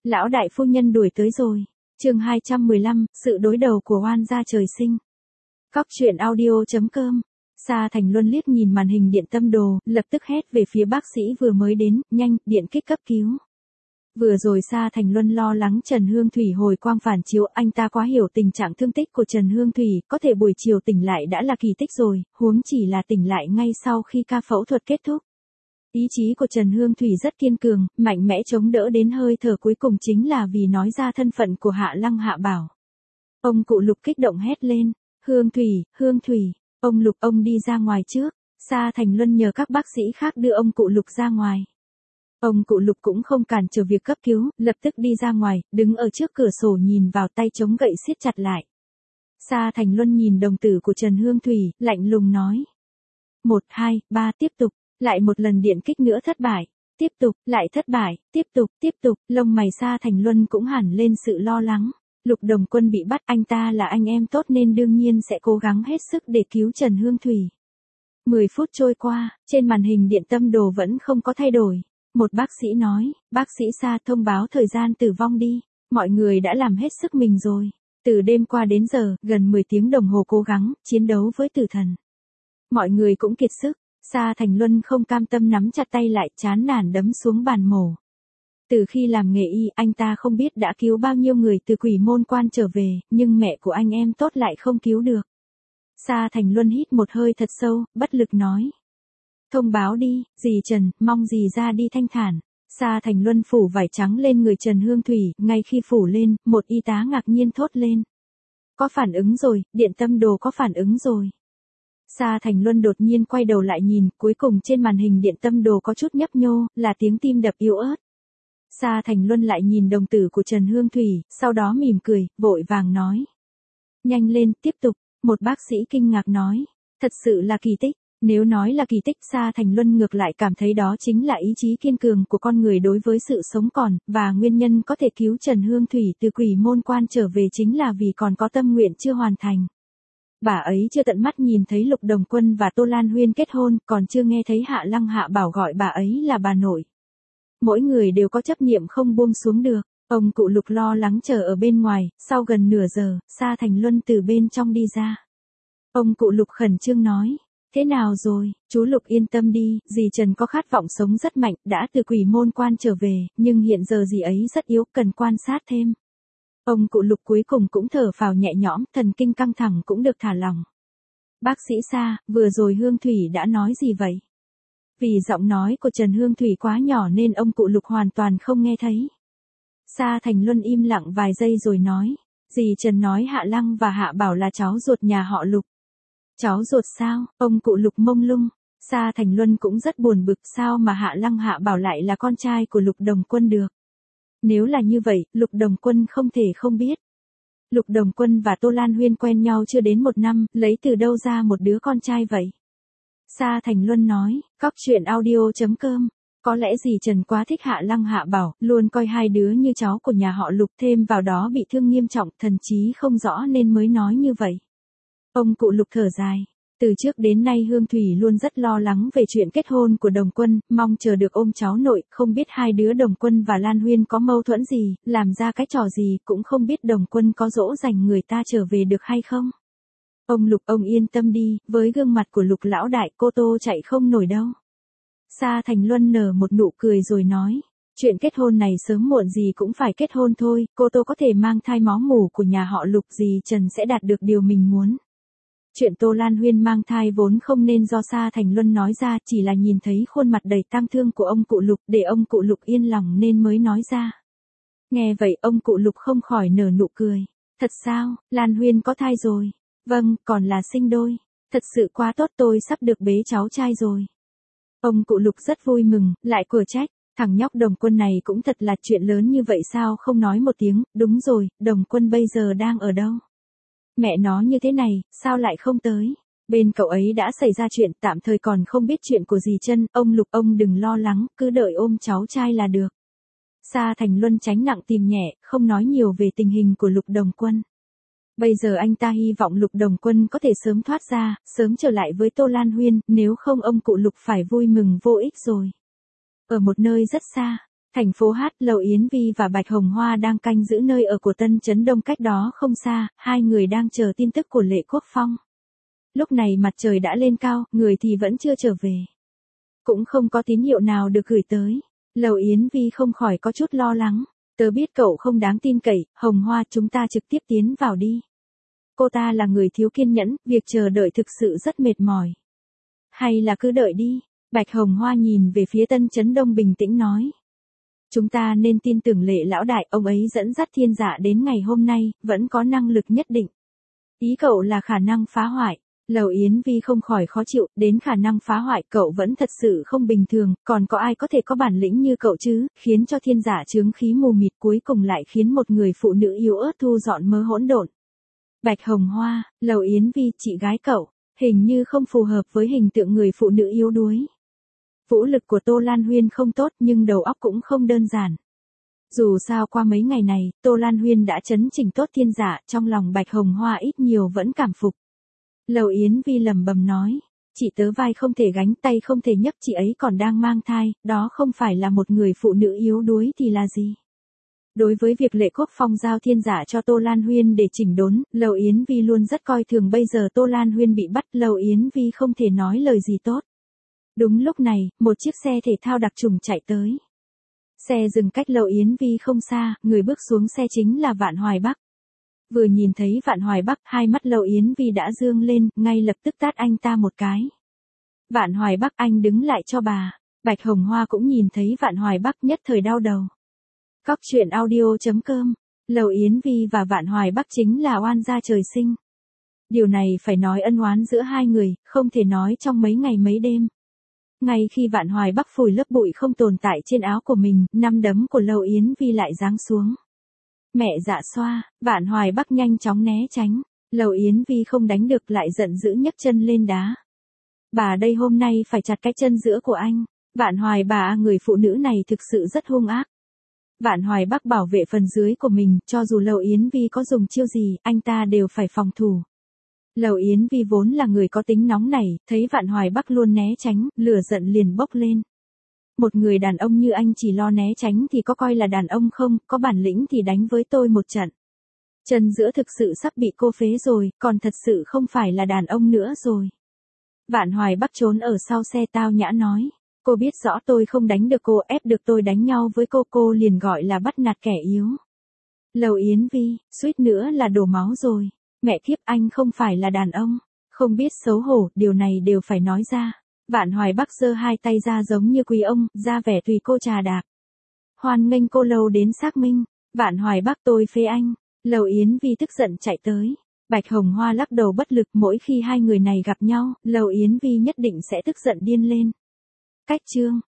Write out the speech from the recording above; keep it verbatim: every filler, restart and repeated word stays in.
Lão đại phu nhân đuổi tới rồi. Chương hai trăm mười lăm, sự đối đầu của oan gia trời sinh. Cóc truyện audio chấm com. Sa Thành Luân liếc nhìn màn hình điện tâm đồ, lập tức hét về phía bác sĩ vừa mới đến, nhanh, điện kích cấp cứu. Vừa rồi Sa Thành Luân lo lắng Trần Hương Thủy hồi quang phản chiếu, anh ta quá hiểu tình trạng thương tích của Trần Hương Thủy, có thể buổi chiều tỉnh lại đã là kỳ tích rồi, huống chỉ là tỉnh lại ngay sau khi ca phẫu thuật kết thúc. Ý chí của Trần Hương Thủy rất kiên cường, mạnh mẽ chống đỡ đến hơi thở cuối cùng chính là vì nói ra thân phận của Hạ Lăng Hạ Bảo. Ông cụ Lục kích động hét lên, Hương Thủy, Hương Thủy, ông Lục ông đi ra ngoài trước. Sa Thành Luân nhờ các bác sĩ khác đưa ông cụ Lục ra ngoài. Ông cụ Lục cũng không cản trở việc cấp cứu, lập tức đi ra ngoài, đứng ở trước cửa sổ nhìn vào tay chống gậy siết chặt lại. Sa Thành Luân nhìn đồng tử của Trần Hương Thủy, lạnh lùng nói. Một, hai, ba, tiếp tục. Lại một lần điện kích nữa thất bại, tiếp tục, lại thất bại, tiếp tục, tiếp tục, lông mày Sa Thành Luân cũng hẳn lên sự lo lắng. Lục Đồng Quân bị bắt, anh ta là anh em tốt nên đương nhiên sẽ cố gắng hết sức để cứu Trần Hương Thủy. Mười phút trôi qua, trên màn hình điện tâm đồ vẫn không có thay đổi. Một bác sĩ nói, bác sĩ Sa thông báo thời gian tử vong đi, mọi người đã làm hết sức mình rồi. Từ đêm qua đến giờ, gần mười tiếng đồng hồ cố gắng, chiến đấu với tử thần. Mọi người cũng kiệt sức. Sa Thành Luân không cam tâm nắm chặt tay lại, chán nản đấm xuống bàn mổ. Từ khi làm nghề y, anh ta không biết đã cứu bao nhiêu người từ quỷ môn quan trở về, nhưng mẹ của anh em tốt lại không cứu được. Sa Thành Luân hít một hơi thật sâu, bất lực nói. Thông báo đi, dì Trần, mong dì ra đi thanh thản. Sa Thành Luân phủ vải trắng lên người Trần Hương Thủy, ngay khi phủ lên, một y tá ngạc nhiên thốt lên. Có phản ứng rồi, điện tâm đồ có phản ứng rồi. Sa Thành Luân đột nhiên quay đầu lại nhìn, cuối cùng trên màn hình điện tâm đồ có chút nhấp nhô, là tiếng tim đập yếu ớt. Sa Thành Luân lại nhìn đồng tử của Trần Hương Thủy, sau đó mỉm cười, vội vàng nói. Nhanh lên, tiếp tục, một bác sĩ kinh ngạc nói. Thật sự là kỳ tích, nếu nói là kỳ tích Sa Thành Luân ngược lại cảm thấy đó chính là ý chí kiên cường của con người đối với sự sống còn, và nguyên nhân có thể cứu Trần Hương Thủy từ quỷ môn quan trở về chính là vì còn có tâm nguyện chưa hoàn thành. Bà ấy chưa tận mắt nhìn thấy Lục Đồng Quân và Tô Lan Huyên kết hôn, còn chưa nghe thấy Hạ Lăng Hạ Bảo gọi bà ấy là bà nội. Mỗi người đều có chấp niệm không buông xuống được. Ông cụ Lục lo lắng chờ ở bên ngoài, sau gần nửa giờ, Sa Thành Luân từ bên trong đi ra. Ông cụ Lục khẩn trương nói, thế nào rồi, chú Lục yên tâm đi, dì Trần có khát vọng sống rất mạnh, đã từ quỷ môn quan trở về, nhưng hiện giờ dì ấy rất yếu, cần quan sát thêm. Ông cụ Lục cuối cùng cũng thở phào nhẹ nhõm, thần kinh căng thẳng cũng được thả lỏng. Bác sĩ Sa, vừa rồi Hương Thủy đã nói gì vậy? Vì giọng nói của Trần Hương Thủy quá nhỏ nên ông cụ Lục hoàn toàn không nghe thấy. Sa Thành Luân im lặng vài giây rồi nói, dì Trần nói Hạ Lăng và Hạ Bảo là cháu ruột nhà họ Lục. Cháu ruột sao? Ông cụ Lục mông lung. Sa Thành Luân cũng rất buồn bực, sao mà Hạ Lăng Hạ Bảo lại là con trai của Lục Đồng Quân được. Nếu là như vậy, Lục Đồng Quân không thể không biết. Lục Đồng Quân và Tô Lan Huyên quen nhau chưa đến một năm, lấy từ đâu ra một đứa con trai vậy? Sa Thành Luân nói, cóc truyện audio chấm com. Có lẽ dì Trần quá thích Hạ Lăng Hạ Bảo, luôn coi hai đứa như cháu của nhà họ Lục, thêm vào đó bị thương nghiêm trọng, thần trí không rõ nên mới nói như vậy. Ông cụ Lục thở dài. Từ trước đến nay Hương Thủy luôn rất lo lắng về chuyện kết hôn của Đồng Quân, mong chờ được ôm cháu nội, không biết hai đứa Đồng Quân và Lan Huyên có mâu thuẫn gì, làm ra cái trò gì, cũng không biết Đồng Quân có dỗ dành người ta trở về được hay không. Ông Lục ông yên tâm đi, với gương mặt của Lục lão đại cô Tô chạy không nổi đâu. Sa Thành Luân nở một nụ cười rồi nói, chuyện kết hôn này sớm muộn gì cũng phải kết hôn thôi, cô Tô có thể mang thai máu mủ của nhà họ Lục, dì Trần sẽ đạt được điều mình muốn. Chuyện Tô Lan Huyên mang thai vốn không nên do Sa Thành Luân nói ra, chỉ là nhìn thấy khuôn mặt đầy tang thương của ông cụ Lục để ông cụ Lục yên lòng nên mới nói ra. Nghe vậy ông cụ Lục không khỏi nở nụ cười. Thật sao, Lan Huyên có thai rồi? Vâng, còn là sinh đôi. Thật sự quá tốt, tôi sắp được bế cháu trai rồi. Ông cụ Lục rất vui mừng, lại cửa trách. Thằng nhóc Đồng Quân này cũng thật là chuyện lớn như vậy sao không nói một tiếng, đúng rồi, Đồng Quân bây giờ đang ở đâu? Mẹ nó như thế này, sao lại không tới? Bên cậu ấy đã xảy ra chuyện, tạm thời còn không biết chuyện của dì Trân, ông Lục ông đừng lo lắng, cứ đợi ôm cháu trai là được. Sa Thành Luân tránh nặng tìm nhẹ, không nói nhiều về tình hình của Lục Đồng Quân. Bây giờ anh ta hy vọng Lục Đồng Quân có thể sớm thoát ra, sớm trở lại với Tô Lan Huyên, nếu không ông cụ Lục phải vui mừng vô ích rồi. Ở một nơi rất xa, Thành phố Hát, Lầu Yến Vi và Bạch Hồng Hoa đang canh giữ nơi ở của Tân Chấn Đông cách đó không xa, hai người đang chờ tin tức của Lệ Quốc Phong. Lúc này mặt trời đã lên cao, người thì vẫn chưa trở về. Cũng không có tín hiệu nào được gửi tới. Lầu Yến Vi không khỏi có chút lo lắng. Tớ biết cậu không đáng tin cậy, Hồng Hoa, chúng ta trực tiếp tiến vào đi. Cô ta là người thiếu kiên nhẫn, việc chờ đợi thực sự rất mệt mỏi. Hay là cứ đợi đi. Bạch Hồng Hoa nhìn về phía Tân Chấn Đông bình tĩnh nói. Chúng ta nên tin tưởng Lệ lão đại, ông ấy dẫn dắt thiên dạ đến ngày hôm nay, vẫn có năng lực nhất định. Ý cậu là khả năng phá hoại. Lầu Yến Vi không khỏi khó chịu, đến khả năng phá hoại cậu vẫn thật sự không bình thường, còn có ai có thể có bản lĩnh như cậu chứ, khiến cho thiên giả chướng khí mù mịt cuối cùng lại khiến một người phụ nữ yếu ớt thu dọn mớ hỗn độn. Bạch Hồng Hoa, Lầu Yến Vi, chị gái cậu, hình như không phù hợp với hình tượng người phụ nữ yếu đuối. Vũ lực của Tô Lan Huyên không tốt nhưng đầu óc cũng không đơn giản. Dù sao qua mấy ngày này, Tô Lan Huyên đã chấn chỉnh tốt thiên giả, trong lòng Bạch Hồng Hoa ít nhiều vẫn cảm phục. Lầu Yến Vi lẩm bẩm nói, chị tớ vai không thể gánh, tay không thể nhấc, chị ấy còn đang mang thai, đó không phải là một người phụ nữ yếu đuối thì là gì? Đối với việc Lệ Quốc Phong giao thiên giả cho Tô Lan Huyên để chỉnh đốn, Lầu Yến Vi luôn rất coi thường, bây giờ Tô Lan Huyên bị bắt, Lầu Yến Vi không thể nói lời gì tốt. Đúng lúc này, một chiếc xe thể thao đặc trùng chạy tới. Xe dừng cách Lầu Yến Vi không xa, người bước xuống xe chính là Vạn Hoài Bắc. Vừa nhìn thấy Vạn Hoài Bắc, hai mắt Lầu Yến Vi đã dương lên, ngay lập tức tát anh ta một cái. Vạn Hoài Bắc, anh đứng lại cho bà. Bạch Hồng Hoa cũng nhìn thấy Vạn Hoài Bắc, nhất thời đau đầu. Cóc truyện audio chấm com. Lầu Yến Vi và Vạn Hoài Bắc chính là oan gia trời sinh. Điều này phải nói ân oán giữa hai người, không thể nói trong mấy ngày mấy đêm. Ngay khi Vạn Hoài Bắc phủi lớp bụi không tồn tại trên áo của mình, năm đấm của Lầu Yến Vi lại giáng xuống. Mẹ dạ xoa, Vạn Hoài Bắc nhanh chóng né tránh. Lầu Yến Vi không đánh được lại giận dữ nhấc chân lên đá. Bà đây hôm nay phải chặt cái chân giữa của anh. Vạn Hoài bà, người phụ nữ này thực sự rất hung ác. Vạn Hoài Bắc bảo vệ phần dưới của mình, cho dù Lầu Yến Vi có dùng chiêu gì, anh ta đều phải phòng thủ. Lầu Yến Vi vốn là người có tính nóng nảy, thấy Vạn Hoài Bắc luôn né tránh, lửa giận liền bốc lên. Một người đàn ông như anh chỉ lo né tránh thì có coi là đàn ông không, có bản lĩnh thì đánh với tôi một trận. Chân giữa thực sự sắp bị cô phế rồi, còn thật sự không phải là đàn ông nữa rồi. Vạn Hoài Bắc trốn ở sau xe tao nhã nói, cô biết rõ tôi không đánh được cô, ép được tôi đánh nhau với cô, cô liền gọi là bắt nạt kẻ yếu. Lầu Yến Vi, suýt nữa là đổ máu rồi. Mẹ kiếp, anh không phải là đàn ông, không biết xấu hổ, điều này đều phải nói ra. Vạn Hoài Bắc giơ hai tay ra giống như quý ông, ra vẻ tùy cô trà đạp. Hoan nghênh cô Lầu đến xác minh. Vạn Hoài Bắc, tôi phê anh. Lầu Yến Vi tức giận chạy tới. Bạch Hồng Hoa lắc đầu bất lực, mỗi khi hai người này gặp nhau, Lầu Yến Vi nhất định sẽ tức giận điên lên. Cách chương